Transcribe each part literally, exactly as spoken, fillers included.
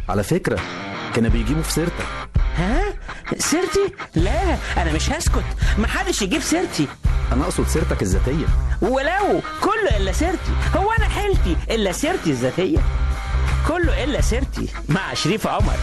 على فكرة كانوا بيجيبوا في سيرتك. ها؟ سيرتي؟ لا انا مش هسكت، محدش يجيب سيرتي. انا اقصد سيرتك الذاتية. ولو كله الا سيرتي، هو انا حيلتي الا سيرتي الذاتية؟ كله الا سيرتي مع شريف عمر.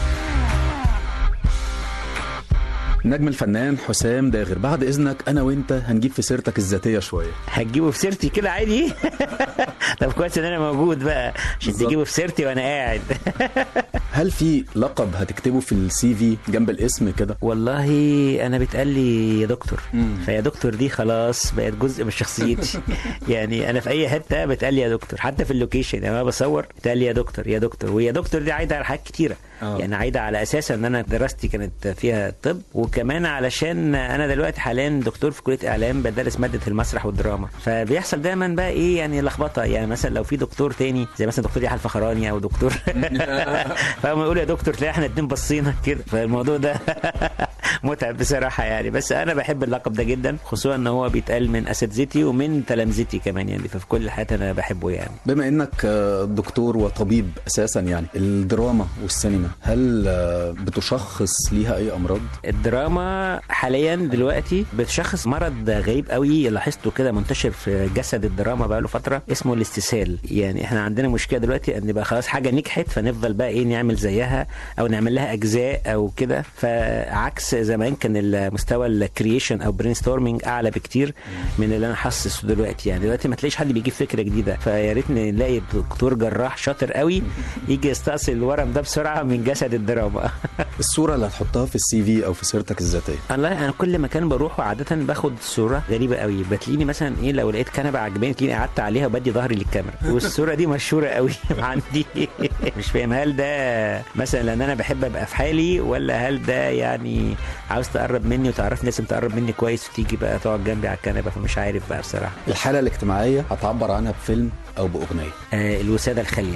نجم الفنان حسام داغر، بعد اذنك انا وانت هنجيب في سيرتك الذاتيه شويه. هتجيبه في سيرتي كده عادي؟ طب كويس ان انا موجود بقى عشان تجيبه في سيرتي وانا قاعد. هل في لقب هتكتبه في السي في جنب الاسم كده؟ والله انا بيتقال لي يا دكتور، فيا دكتور دي خلاص بقت جزء من شخصيتي. يعني انا في اي حته بيتقال لي يا دكتور، حتى في اللوكيشن يعني انا بصور بيتقال لي يا دكتور يا دكتور. ويا دكتور دي عايده على حاجات كتيره. أوه. يعني عايده على اساس ان انا دراستي كانت فيها طب، وكمان علشان انا دلوقتي حاليا دكتور في كليه اعلام بدرس ماده المسرح والدراما، فبيحصل دايما بقى ايه يعني لخبطه. يعني مثلا لو في دكتور تاني زي مثلا دكتور يحيى الفخراني او دكتور فهم يقول يا دكتور تلاقي احنا اتنين بصينا كده، فالموضوع ده متعب بصراحه يعني. بس انا بحب اللقب ده جدا، خصوصا ان هو بيتقال من اساتذتي ومن تلامذتي كمان يعني، ففي كل حاجه انا بحبه يعني. بما انك دكتور وطبيب اساسا، يعني الدراما والسينما هل بتشخص ليها اي امراض؟ الدراما حاليا دلوقتي بتشخص مرض غريب قوي لاحظته كده منتشر في جسد الدراما بقى له فتره، اسمه الاستسهال. يعني احنا عندنا مشكله دلوقتي ان بقى خلاص حاجه نجحت فنفضل بقى ايه نعمل زيها او نعمل لها اجزاء او كده، فعكس زمان كان المستوى الكرييشن او برين ستورمينج اعلى بكتير من اللي انا حاسه دلوقتي. يعني دلوقتي ما تلاقيش حد بيجيب فكره جديده، فيا ريت نلاقي دكتور جراح شاطر قوي يجي يستأصل الورم ده بسرعه من جسد الدراما. الصوره اللي هتحطها في السي في او في سيرتك الذاتيه؟ والله انا كل مكان بروحه عاده باخد صوره غريبه قوي، بتلاقيني مثلا ايه لو لقيت كنبه عجباني تلاقيني قعدت عليها وبدي ظهري للكاميرا والصوره دي مشهوره قوي عندي. مش فاهم هل ده مثلا لان انا بحب ابقى في حالي، ولا هل ده يعني عاوز تقرب مني وتعرفني لازم تقرب مني كويس وتيجي بقى تقعد جنبي على الكنبه، فمش عارف بقى بصراحه. الحاله الاجتماعيه هتعبر عنها بفيلم او باغنيه؟ آه الوساده الخاليه.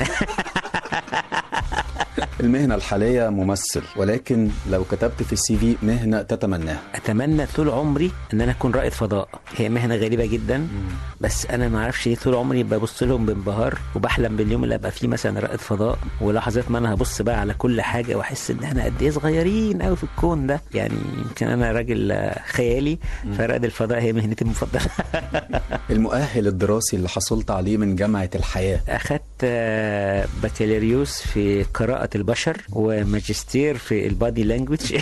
المهنة الحالية ممثل، ولكن لو كتبت في السي في مهنة تتمناها؟ اتمنى طول عمري ان انا اكون رائد فضاء. هي مهنة غريبة جدا مم. بس انا ما اعرفش ليه طول عمري ببص لهم بانبهار وبحلم باليوم اللي ابقى فيه مثلا رائد فضاء، ولحظات ما انا هبص بقى على كل حاجة واحس ان احنا قد ايه صغيرين قوي في الكون ده. يعني يمكن انا راجل خيالي، فرائد الفضاء هي مهنتي المفضلة. المؤهل الدراسي اللي حصلت عليه من جامعة الحياة؟ اخدت بكالوريوس في قراءة البشر، وماجستير في البادي لانجويج،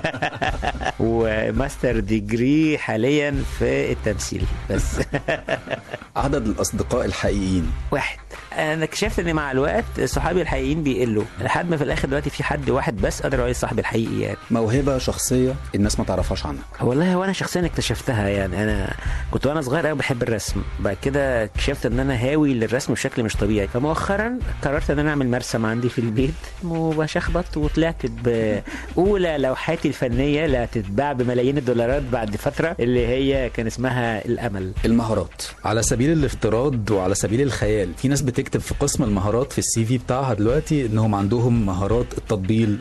وماستر ديجري حاليا في التمثيل بس. عدد الأصدقاء الحقيقيين؟ واحد. انا اكتشفت ان مع الوقت صحابي الحقيقيين بيقلوا لحد ما في الاخر دلوقتي في حد واحد بس اقدر اقول صاحبي الحقيقي يعني. موهبه شخصيه الناس ما تعرفهاش عنك؟ والله وانا شخصيا اكتشفتها. يعني انا كنت وانا صغير قوي بحب الرسم، بعد كده اكتشفت ان انا هاوي للرسم بشكل مش طبيعي، فمؤخرا قررت ان انا اعمل مرسم عندي في البيت وبشخبط، وطلعت باولى لوحاتي الفنيه اللي هتتباع بملايين الدولارات بعد فتره، اللي هي كان اسمها الامل. المهارات على سبيل الافتراض وعلى سبيل الخيال، في ناس بتكتب في قسم المهارات في السي في بتاعها دلوقتي انهم عندهم مهارات التطبيل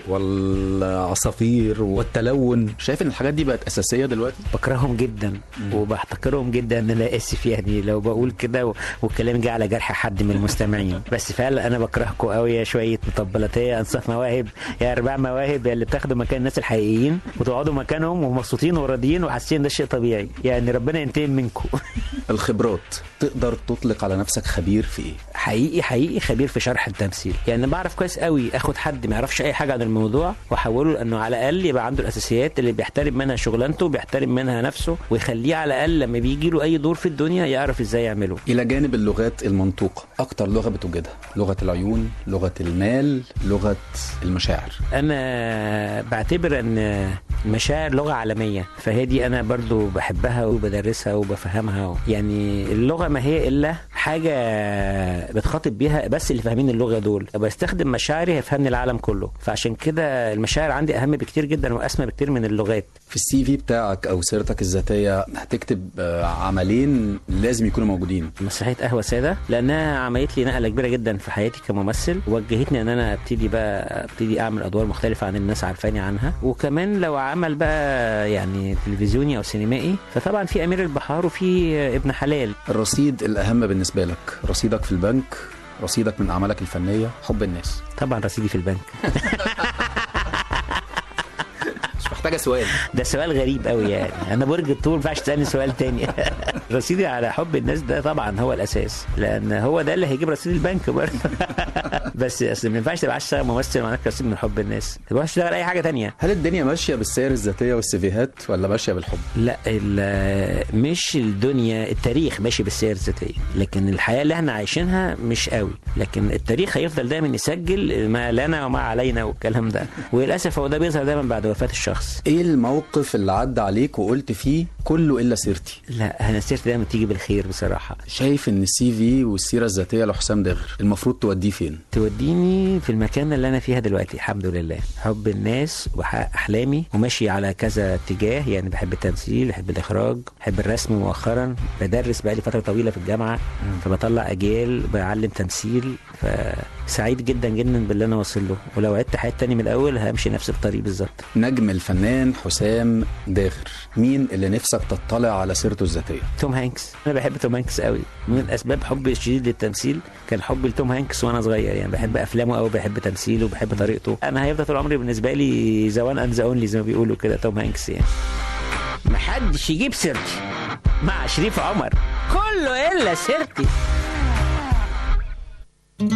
والعصافير والتلون. شايف ان الحاجات دي بقت اساسيه دلوقتي؟ بكرههم جدا م. وبحتقرهم جدا. انا اسف يعني لو بقول كده والكلام جه على جرح حد من المستمعين، بس فعلا انا بكرهكم قوي يا شويه مطبلاتيه انصاف مواهب، يا ارباع مواهب اللي بتاخدوا مكان الناس الحقيقيين وتقعدوا مكانهم ومبسوطين وراضيين وحاسين ده شيء طبيعي. يعني ربنا ينتقم منكم. الخبرات، تقدر تطلق على نفسك خبير في ايه؟ حقيقي حقيقي خبير في شرح التمثيل. يعني بعرف كويس قوي اخد حد ما يعرفش اي حاجه عن الموضوع واحوله انه على الاقل يبقى عنده الاساسيات اللي بيحترم منها شغلانته وبيحترم منها نفسه، ويخليه على الاقل لما بيجي له اي دور في الدنيا يعرف ازاي يعمله. الى جانب اللغات المنطوقه، اكتر لغه بتوجدها لغه العيون، لغه المال، لغه المشاعر؟ انا بعتبر ان المشاعر لغه عالميه، فهي دي انا برضو بحبها وبدرسها وبفهمها. يعني اللغه ما هي الا حاجه بتخاطب بيها بس اللي فاهمين اللغه دول. بستخدم مشاعري هيفهمني العالم كله، فعشان كده المشاعر عندي اهم بكتير جدا واسمى بكتير من اللغات. في السي في بتاعك او سيرتك الذاتيه هتكتب عملين لازم يكونوا موجودين. مسرحيه قهوه ساده لانها عملت لي نقله كبيره جدا في حياتي كممثل، وجهتني ان انا ابتدي بقى ابتدي اعمل ادوار مختلفه عن الناس عارفاني عنها. وكمان لو عمل بقى يعني تلفزيوني او سينمائي فطبعا في امير البحار وفي ابن حلال. الرصيد الاهم بالنسبه لك رصيدك في البنك رصيدك من اعمالك الفنيه حب الناس. طبعا رصيدي في البنك. مش محتاجه سؤال. ده سؤال غريب قوي يعني، انا برج الطول ما ينفعش تسالني سؤال تاني. رصيدي على حب الناس ده طبعا هو الاساس، لان هو ده اللي هيجيب رصيد البنك برضه. بس اصل ما ينفعش تبقى تشتغل ممثل وعندك رصيد من حب الناس، ما تبقاش تشتغل اي حاجه تانية. هل الدنيا ماشيه بالسير الذاتيه والسيفيهات ولا ماشيه بالحب؟ لا، مش الدنيا، التاريخ ماشي بالسير الذاتيه، لكن الحياه اللي احنا عايشينها مش قوي. لكن التاريخ هيفضل دايما يسجل ما لنا وما علينا والكلام ده، وللاسف هو ده بيظهر دايما بعد وفاه الشخص. ايه الموقف اللي عدى عليك وقلت فيه كله الا سيرتي؟ لا، انا سيرتي دايما تيجي بالخير بصراحه. شايف ان السي في والسيره الذاتيه لحسام داغر المفروض توديه فين؟ توديني في المكان اللي انا فيها دلوقتي الحمد لله، حب الناس وحقق احلامي، وماشي على كذا اتجاه. يعني بحب التمثيل، بحب الاخراج، بحب الرسم مؤخرا، بدرس بقالي فتره طويله في الجامعه، فبطلع اجيال، بعلم تمثيل، فسعيد جدا جدا باللي انا واصل له. ولو عدت حياتي تاني من الاول همشي نفس الطريق بالظبط. نجم الفنان حسام داغر، مين اللي نفسك تطلع على سيرته الذاتيه؟ توم هانكس. انا بحب توم هانكس قوي، من اسباب حبي الشديد للتمثيل كان حبي لتوم هانكس وانا صغير. يعني بحب افلامه قوي، بحب تمثيله، بحب طريقته. انا هيفضل طول عمري بالنسبه لي ذا وان اند ذا اونلي زي ما بيقولوا كده توم هانكس. يعني محدش يجيب سيرتي مع شريف عمر، كله الا سيرتي.